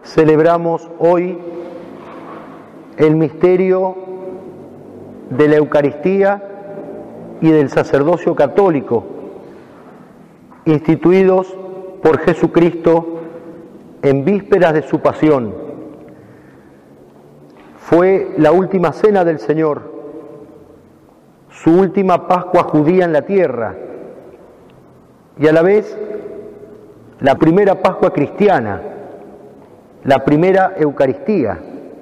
celebramos hoy el misterio de la Eucaristía y del sacerdocio católico, instituidos por Jesucristo en vísperas de su pasión. Fue la última cena del Señor, su última Pascua judía en la tierra y a la vez la primera Pascua cristiana, la primera Eucaristía,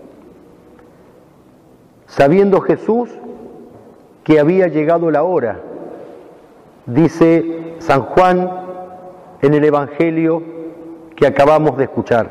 sabiendo Jesús que había llegado la hora. Dice San Juan en el Evangelio que acabamos de escuchar.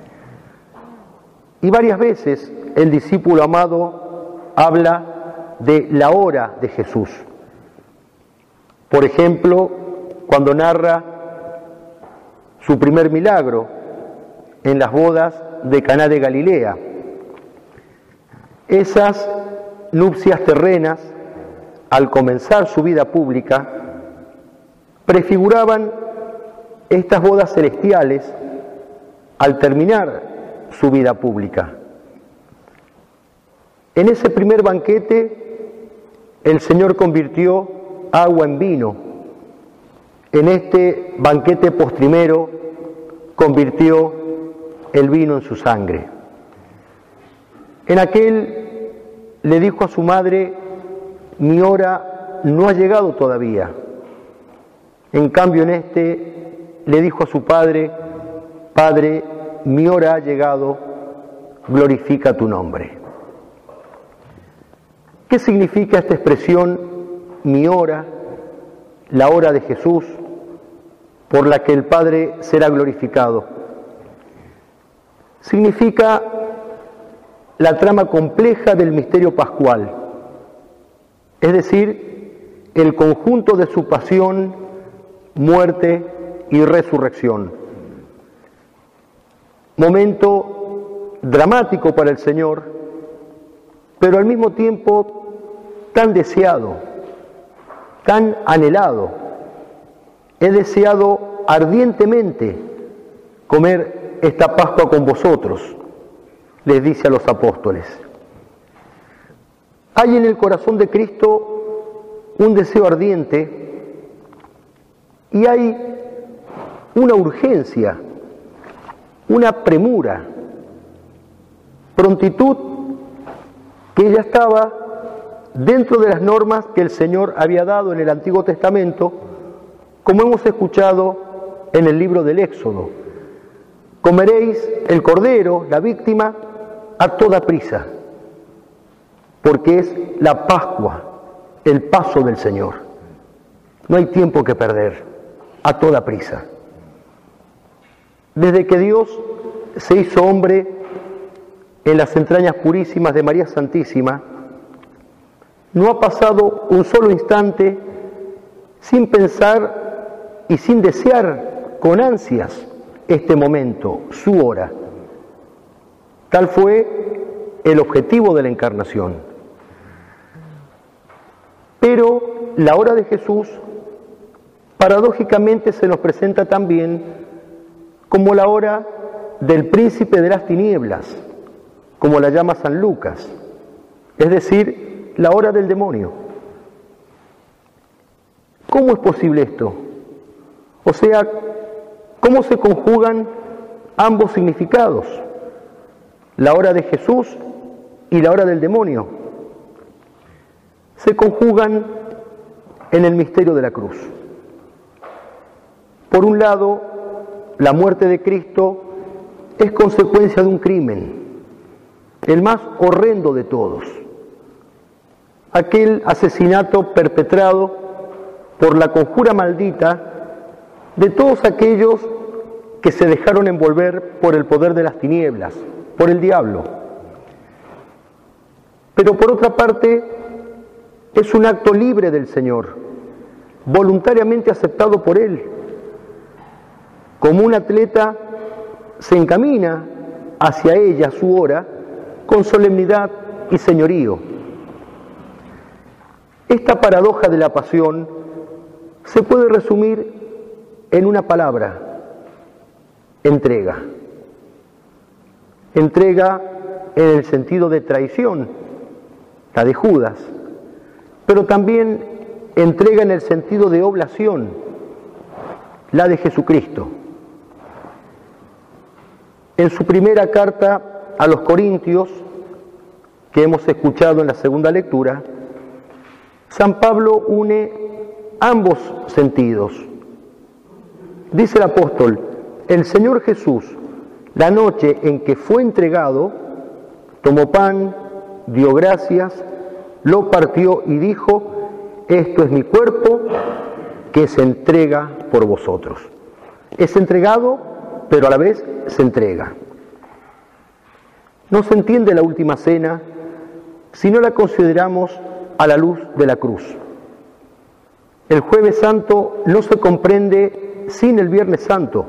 Y varias veces el discípulo amado habla de la hora de Jesús. Por ejemplo, cuando narra su primer milagro en las bodas de Caná de Galilea. Esas nupcias terrenas, al comenzar su vida pública, prefiguraban estas bodas celestiales al terminar su vida pública. En ese primer banquete, el Señor convirtió agua en vino. En este banquete postrimero, convirtió el vino en su sangre. En aquel le dijo a su madre: mi hora no ha llegado todavía. En cambio, en este le dijo a su padre: Padre, mi hora ha llegado, glorifica tu nombre. ¿Qué significa esta expresión, mi hora, la hora de Jesús, por la que el Padre será glorificado? Significa la trama compleja del misterio pascual, es decir, el conjunto de su pasión, muerte y resurrección. Momento dramático para el Señor, pero al mismo tiempo tan deseado, tan anhelado. He deseado ardientemente comer esta Pascua con vosotros, les dice a los apóstoles. Hay en el corazón de Cristo un deseo ardiente y hay una urgencia, una premura, prontitud que ya estaba dentro de las normas que el Señor había dado en el Antiguo Testamento, como hemos escuchado en el libro del Éxodo. Comeréis el cordero, la víctima, a toda prisa, porque es la Pascua, el paso del Señor. No hay tiempo que perder, a toda prisa. Desde que Dios se hizo hombre en las entrañas purísimas de María Santísima, no ha pasado un solo instante sin pensar y sin desear con ansias este momento, su hora. Tal fue el objetivo de la encarnación. Pero la hora de Jesús, paradójicamente, se nos presenta también como la hora del príncipe de las tinieblas, como la llama San Lucas, es decir, la hora del demonio. ¿Cómo es posible esto? O sea, ¿cómo se conjugan ambos significados? La hora de Jesús y la hora del demonio. Se conjugan en el misterio de la cruz. Por un lado, la muerte de Cristo es consecuencia de un crimen, el más horrendo de todos. Aquel asesinato perpetrado por la conjura maldita de todos aquellos que se dejaron envolver por el poder de las tinieblas, por el diablo. Pero por otra parte, es un acto libre del Señor, voluntariamente aceptado por Él. Como un atleta se encamina hacia ella, su hora, con solemnidad y señorío. Esta paradoja de la pasión se puede resumir en una palabra: entrega. entrega en el sentido de traición, la de Judas, pero también entrega en el sentido de oblación, la de Jesucristo. En su primera carta a los Corintios, que hemos escuchado en la segunda lectura, San Pablo une ambos sentidos. Dice el apóstol: el Señor Jesús, la noche en que fue entregado, tomó pan, dio gracias, lo partió y dijo: esto es mi cuerpo que se entrega por vosotros. Es entregado, pero a la vez se entrega. No se entiende la última cena si no la consideramos a la luz de la cruz. El Jueves Santo no se comprende sin el Viernes Santo.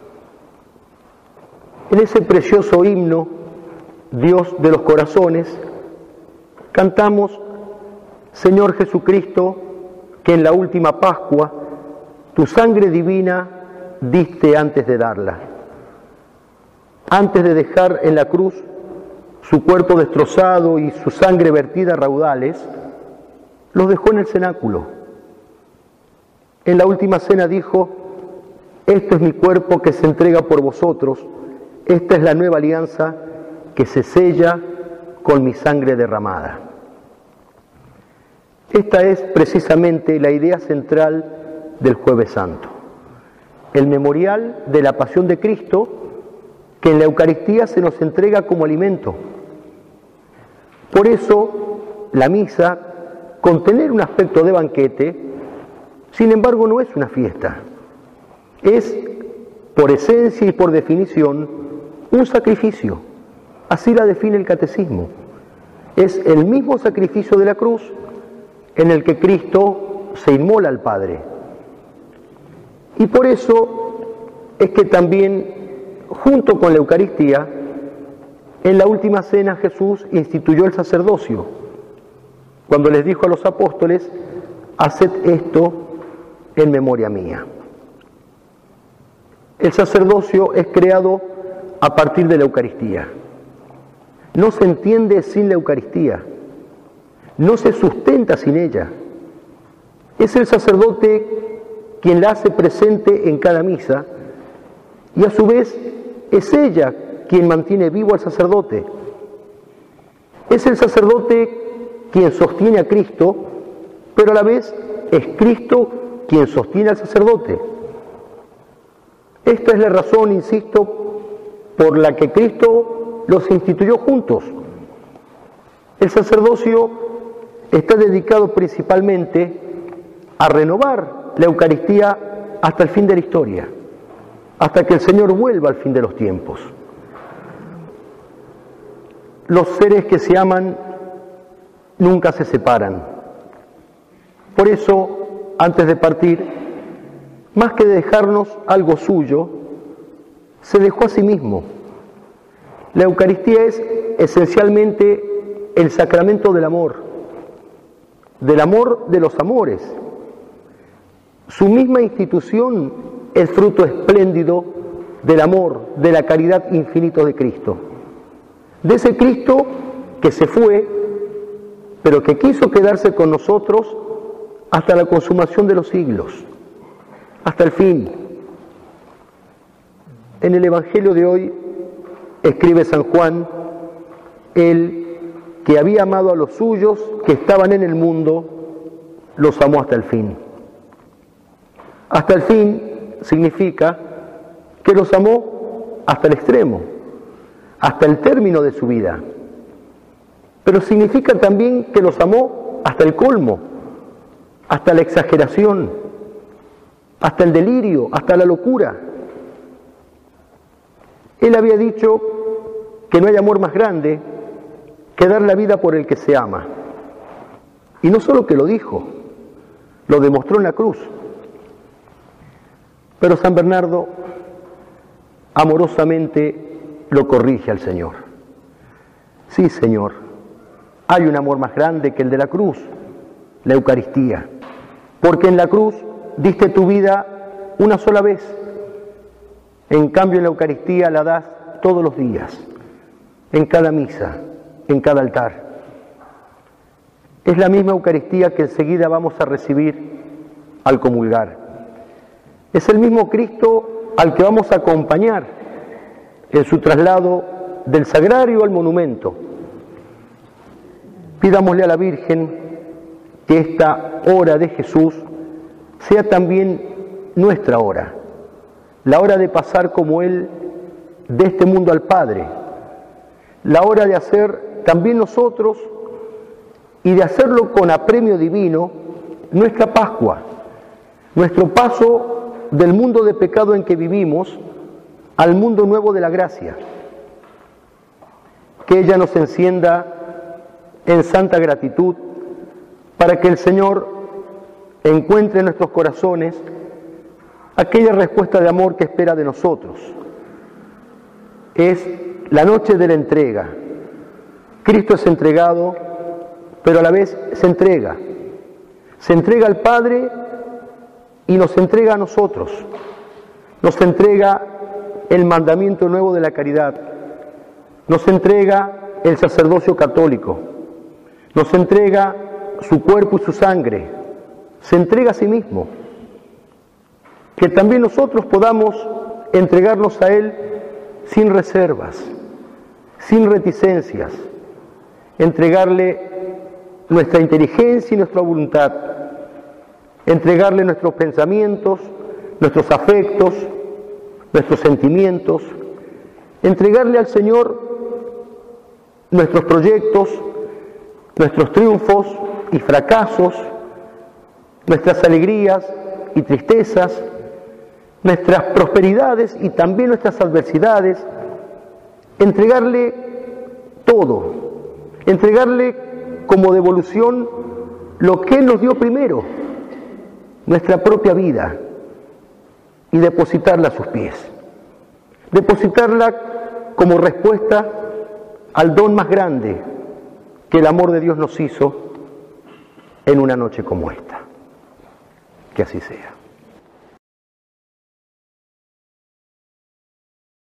En ese precioso himno, Dios de los corazones, cantamos: Señor Jesucristo, que en la última Pascua tu sangre divina diste antes de darla. Antes de dejar en la cruz su cuerpo destrozado y su sangre vertida a raudales, los dejó en el cenáculo. En la última cena dijo: esto es mi cuerpo que se entrega por vosotros, esta es la nueva alianza que se sella con mi sangre derramada. Esta es precisamente la idea central del Jueves Santo, el memorial de la pasión de Cristo que en la Eucaristía se nos entrega como alimento. Por eso la misa, con tener un aspecto de banquete, sin embargo no es una fiesta, es por esencia y por definición un sacrificio. Así la define el Catecismo. Es el mismo sacrificio de la cruz en el que Cristo se inmola al Padre. Y por eso es que también, junto con la Eucaristía, en la última cena Jesús instituyó el sacerdocio, cuando les dijo a los apóstoles: haced esto en memoria mía. El sacerdocio es creado a partir de la Eucaristía. No se entiende sin la Eucaristía, no se sustenta sin ella. Es el sacerdote quien la hace presente en cada misa y a su vez es ella quien mantiene vivo al sacerdote. Es el sacerdote quien sostiene a Cristo, pero a la vez es Cristo quien sostiene al sacerdote. Esta es la razón, insisto, por la que Cristo los instituyó juntos. El sacerdocio está dedicado principalmente a renovar la Eucaristía hasta el fin de la historia, hasta que el Señor vuelva al fin de los tiempos. Los seres que se aman nunca se separan. Por eso, antes de partir, más que dejarnos algo suyo, se dejó a sí mismo. La Eucaristía es esencialmente el sacramento del amor de los amores. Su misma institución es fruto espléndido del amor, de la caridad infinito de Cristo. De ese Cristo que se fue, pero que quiso quedarse con nosotros hasta la consumación de los siglos, hasta el fin. En el Evangelio de hoy escribe San Juan: el que había amado a los suyos que estaban en el mundo, los amó hasta el fin. Hasta el fin significa que los amó hasta el extremo, hasta el término de su vida. Pero significa también que los amó hasta el colmo, hasta la exageración, hasta el delirio, hasta la locura. Él había dicho que no hay amor más grande que dar la vida por el que se ama. Y no solo que lo dijo, lo demostró en la cruz. Pero San Bernardo amorosamente lo corrige al Señor. Sí, Señor, hay un amor más grande que el de la cruz, la Eucaristía, porque en la cruz diste tu vida una sola vez, en cambio en la Eucaristía la das todos los días. en cada misa, en cada altar. Es la misma Eucaristía que enseguida vamos a recibir al comulgar. Es el mismo Cristo al que vamos a acompañar en su traslado del sagrario al monumento. Pidámosle a la Virgen que esta hora de Jesús sea también nuestra hora, la hora de pasar como Él de este mundo al Padre, la hora de hacer también nosotros y de hacerlo con apremio divino nuestra Pascua, nuestro paso del mundo de pecado en que vivimos al mundo nuevo de la gracia. Que ella nos encienda en santa gratitud para que el Señor encuentre en nuestros corazones aquella respuesta de amor que espera de nosotros. Es la noche de la entrega. Cristo es entregado, pero a la vez se entrega. Se entrega al Padre y nos entrega a nosotros. Nos entrega el mandamiento nuevo de la caridad. Nos entrega el sacerdocio católico. Nos entrega su cuerpo y su sangre. Se entrega a sí mismo. Que también nosotros podamos entregarnos a Él sin reservas, sin reticencias. Entregarle nuestra inteligencia y nuestra voluntad. Entregarle nuestros pensamientos, nuestros afectos, nuestros sentimientos. Entregarle al Señor nuestros proyectos, nuestros triunfos y fracasos, nuestras alegrías y tristezas, nuestras prosperidades y también nuestras adversidades, entregarle todo, entregarle como devolución lo que Él nos dio primero, nuestra propia vida, y depositarla a sus pies, depositarla como respuesta al don más grande que el amor de Dios nos hizo en una noche como esta. Que así sea.